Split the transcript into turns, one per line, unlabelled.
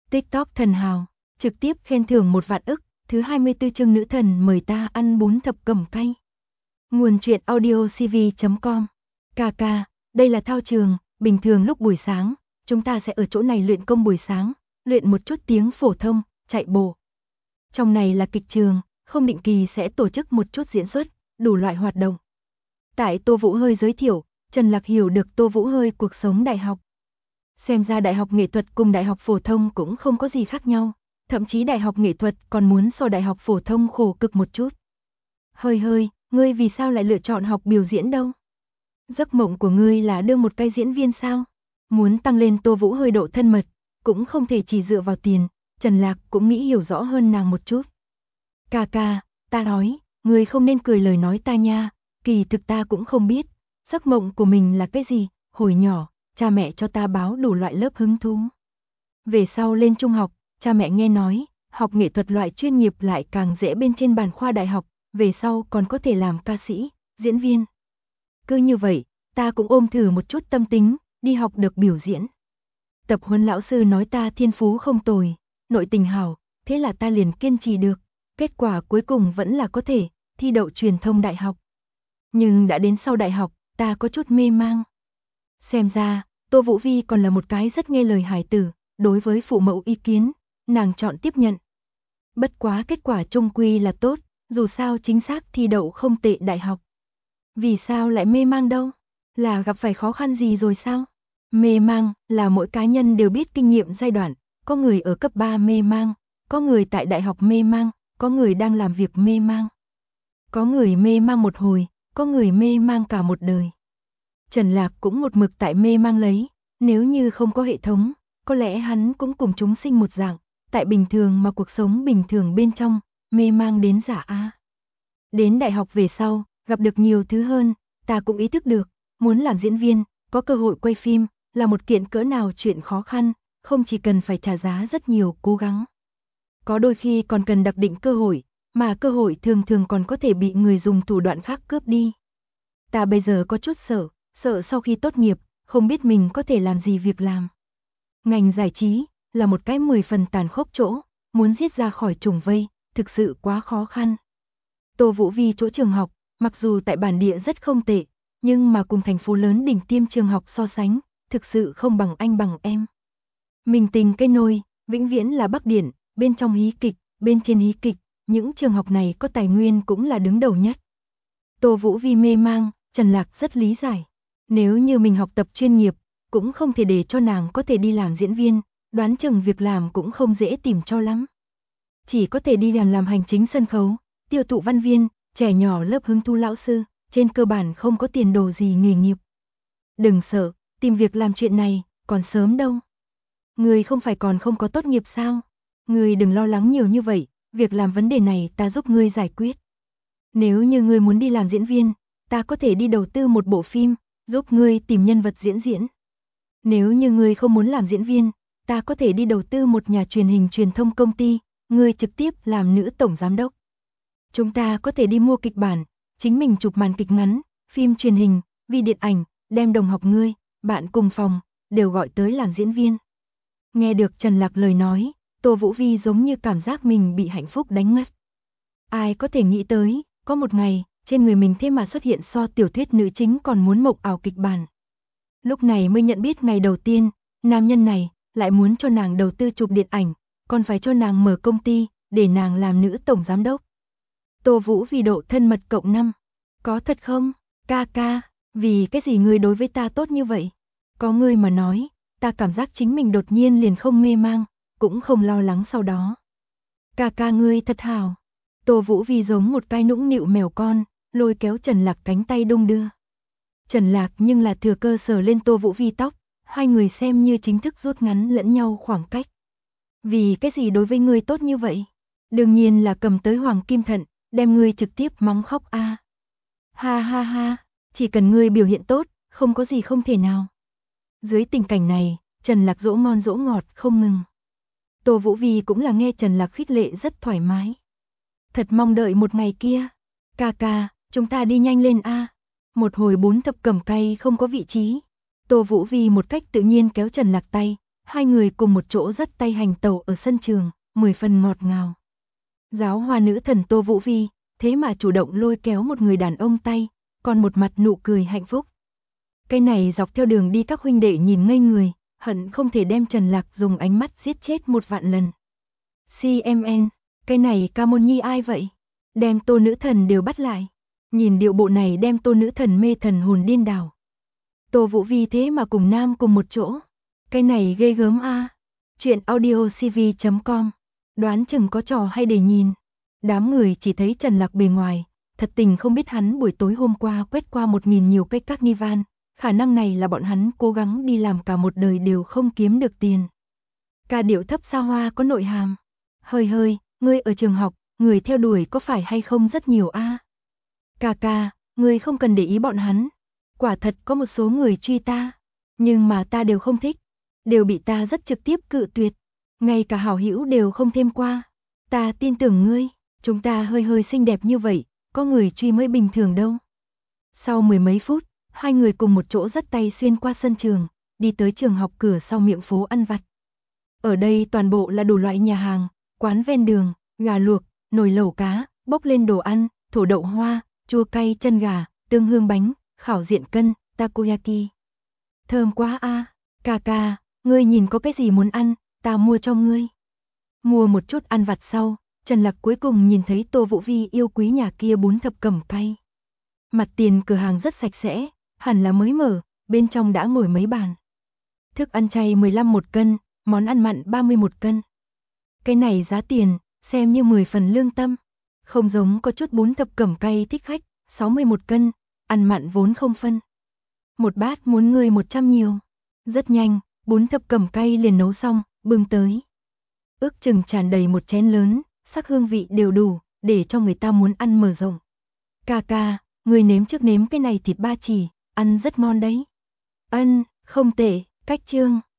TikTok thần hào, trực tiếp khen thưởng 1 vạn ức, thứ 24 chương nữ thần mời ta ăn bún thập cẩm cay. Nguồn truyện audio cv.com. Ca, đây là thao trường, bình thường lúc buổi sáng, chúng ta sẽ ở chỗ này luyện công buổi sáng, luyện một chút tiếng phổ thông, chạy bộ. Trong này là kịch trường, không định kỳ sẽ tổ chức một chút diễn xuất, đủ loại hoạt động. Tại Tô Vũ Hơi giới thiệu, Trần Lạc hiểu được Tô Vũ Hơi cuộc sống đại học. Xem ra đại học nghệ thuật cùng đại học phổ thông cũng không có gì khác nhau, thậm chí đại học nghệ thuật còn muốn so đại học phổ thông khổ cực một chút. Hơi, ngươi vì sao lại lựa chọn học biểu diễn đâu? Giấc mộng của ngươi là đương một cái diễn viên sao? Muốn tăng lên Tô Vũ Hơi độ thân mật, cũng không thể chỉ dựa vào tiền, Trần Lạc cũng nghĩ hiểu rõ hơn nàng một chút. Ca, ta nói, ngươi không nên cười lời nói ta nha, kỳ thực ta cũng không biết, giấc mộng của mình là cái gì, hồi nhỏ, cha mẹ cho ta báo đủ loại lớp hứng thú. Về sau lên trung học, cha mẹ nghe nói, học nghệ thuật loại chuyên nghiệp lại càng dễ bên trên bàn khoa đại học, về sau còn có thể làm ca sĩ, diễn viên. Cứ như vậy, ta cũng ôm thử một chút tâm tính, đi học được biểu diễn. Tập huấn lão sư nói ta thiên phú không tồi, nội tình hảo, thế là ta liền kiên trì được, kết quả cuối cùng vẫn là có thể thi đậu truyền thông đại học. Nhưng đã đến sau đại học, ta có chút mê mang. Xem ra, Tô Vũ Vi còn là một cái rất nghe lời hài tử, đối với phụ mẫu ý kiến, nàng chọn tiếp nhận. Bất quá kết quả chung quy là tốt, dù sao chính xác thi đậu không tệ đại học. Vì sao lại mê mang đâu? Là gặp phải khó khăn gì rồi sao? Mê mang là mỗi cá nhân đều biết kinh nghiệm giai đoạn, có người ở cấp 3 mê mang, có người tại đại học mê mang, có người đang làm việc mê mang. Có người mê mang một hồi, có người mê mang cả một đời. Trần Lạc cũng một mực tại mê mang lấy, nếu như không có hệ thống, có lẽ hắn cũng cùng chúng sinh một dạng, tại bình thường mà cuộc sống bình thường bên trong, mê mang đến giả a. Đến đại học về sau, gặp được nhiều thứ hơn, ta cũng ý thức được, muốn làm diễn viên, có cơ hội quay phim, là một kiện cỡ nào chuyện khó khăn, không chỉ cần phải trả giá rất nhiều cố gắng. Có đôi khi còn cần đặc định cơ hội, mà cơ hội thường thường còn có thể bị người dùng thủ đoạn khác cướp đi. Ta bây giờ có chút sợ sau khi tốt nghiệp, không biết mình có thể làm gì việc làm. Ngành giải trí là một cái 10 phần tàn khốc chỗ, muốn giết ra khỏi trùng vây, thực sự quá khó khăn. Tô Vũ Vi chỗ trường học, mặc dù tại bản địa rất không tệ, nhưng mà cùng thành phố lớn đỉnh tiêm trường học so sánh, thực sự không bằng anh bằng em. Mình tình cái nôi, vĩnh viễn là Bắc Điển, bên trong hí kịch, bên trên hí kịch, những trường học này có tài nguyên cũng là đứng đầu nhất. Tô Vũ Vi mê mang, Trần Lạc rất lý giải. Nếu như mình học tập chuyên nghiệp, cũng không thể để cho nàng có thể đi làm diễn viên, đoán chừng việc làm cũng không dễ tìm cho lắm. Chỉ có thể đi làm hành chính sân khấu, tiêu thụ văn viên, trẻ nhỏ lớp hứng thú lão sư, trên cơ bản không có tiền đồ gì nghề nghiệp. Đừng sợ, tìm việc làm chuyện này, còn sớm đâu. Người không phải còn không có tốt nghiệp sao? Người đừng lo lắng nhiều như vậy, việc làm vấn đề này ta giúp ngươi giải quyết. Nếu như ngươi muốn đi làm diễn viên, ta có thể đi đầu tư một bộ phim, giúp ngươi tìm nhân vật diễn. Nếu như ngươi không muốn làm diễn viên, ta có thể đi đầu tư một nhà truyền hình truyền thông công ty, ngươi trực tiếp làm nữ tổng giám đốc. Chúng ta có thể đi mua kịch bản, chính mình chụp màn kịch ngắn, phim truyền hình, vi điện ảnh, đem đồng học ngươi, bạn cùng phòng, đều gọi tới làm diễn viên. Nghe được Trần Lạc lời nói, Tô Vũ Vi giống như cảm giác mình bị hạnh phúc đánh ngất. Ai có thể nghĩ tới, có một ngày, trên người mình thế mà xuất hiện so tiểu thuyết nữ chính còn muốn mộng ảo kịch bản. Lúc này mới nhận biết ngày đầu tiên, nam nhân này lại muốn cho nàng đầu tư chụp điện ảnh, còn phải cho nàng mở công ty, để nàng làm nữ tổng giám đốc. Tô Vũ Vi độ thân mật cộng 5. Có thật không? Ca, vì cái gì ngươi đối với ta tốt như vậy? Có ngươi mà nói, ta cảm giác chính mình đột nhiên liền không mê mang, cũng không lo lắng sau đó. Ca ngươi thật hảo. Tô Vũ Vi giống một cái nũng nịu mèo con, lôi kéo Trần Lạc cánh tay đung đưa. Trần Lạc nhưng là thừa cơ sờ lên Tô Vũ Vi tóc, hai người xem như chính thức rút ngắn lẫn nhau khoảng cách. Vì cái gì đối với ngươi tốt như vậy? Đương nhiên là cầm tới hoàng kim thận, đem ngươi trực tiếp mắng khóc a. Ha, chỉ cần ngươi biểu hiện tốt, không có gì không thể nào. Dưới tình cảnh này, Trần Lạc dỗ ngon dỗ ngọt không ngừng. Tô Vũ Vi cũng là nghe Trần Lạc khích lệ rất thoải mái. Thật mong đợi một ngày kia. Ca, chúng ta đi nhanh lên a. Một hồi bún thập cẩm cay không có vị trí. Tô Vũ Vi một cách tự nhiên kéo Trần Lạc tay, Hai người cùng một chỗ dắt tay hành tẩu ở sân trường, 10 phần ngọt ngào. Giáo hoa nữ thần Tô Vũ Vi, thế mà chủ động lôi kéo một người đàn ông tay, còn một mặt nụ cười hạnh phúc. Cái này dọc theo đường đi các huynh đệ nhìn ngây người, hận không thể đem Trần Lạc dùng ánh mắt giết chết 1.000.000 lần. CMN, cái này ca môn nhi ai vậy? Đem Tô nữ thần đều bắt lại. Nhìn điệu bộ này đem Tô nữ thần mê thần hồn điên đảo. Tô Vũ Vi thế mà cùng nam cùng một chỗ. Cái này ghê gớm a. Chuyện audiocv.com. Đoán chừng có trò hay để nhìn. Đám người chỉ thấy Trần Lạc bề ngoài, thật tình không biết hắn buổi tối hôm qua quét qua 1.000 nhiều cây carnival, khả năng này là bọn hắn cố gắng đi làm cả một đời đều không kiếm được tiền. Ca điệu thấp xa hoa có nội hàm. Hơi hơi, ngươi ở trường học, người theo đuổi có phải hay không rất nhiều a? Ca ca, ngươi không cần để ý bọn hắn. Quả thật có một số người truy ta, nhưng mà ta đều không thích, đều bị ta rất trực tiếp cự tuyệt, ngay cả hảo hữu đều không thêm qua. Ta tin tưởng ngươi, chúng ta hơi hơi xinh đẹp như vậy, có người truy mới bình thường đâu. Sau 10 mấy phút, hai người cùng một chỗ dắt tay xuyên qua sân trường, đi tới trường học cửa sau miệng phố ăn vặt. Ở đây toàn bộ là đủ loại nhà hàng, quán ven đường, gà luộc, nồi lẩu cá, bốc lên đồ ăn, thổ đậu hoa, chua cay chân gà, tương hương bánh, khảo diện cân, takoyaki. Thơm quá a, ca ca, ngươi nhìn có cái gì muốn ăn, ta mua cho ngươi. Mua một chút ăn vặt sau, Trần Lạc cuối cùng nhìn thấy Tô Vũ Vi yêu quý nhà kia bún thập cẩm cay. Mặt tiền cửa hàng rất sạch sẽ, hẳn là mới mở, bên trong đã ngồi mấy bàn. Thức ăn chay 15 một cân, món ăn mặn 30 một cân. Cái này giá tiền, xem như 10 phần lương tâm. Không giống có chút bún thập cẩm cay thích khách, 60 một cân, ăn mặn vốn không phân. Một bát muốn người 100 nhiều. Rất nhanh, bún thập cẩm cay liền nấu xong, bưng tới. Ước chừng tràn đầy một chén lớn, sắc hương vị đều đủ, để cho người ta muốn ăn mở rộng. Ca ca, người nếm trước nếm cái này thịt ba chỉ, ăn rất ngon đấy. Ân, không tệ, cách chương.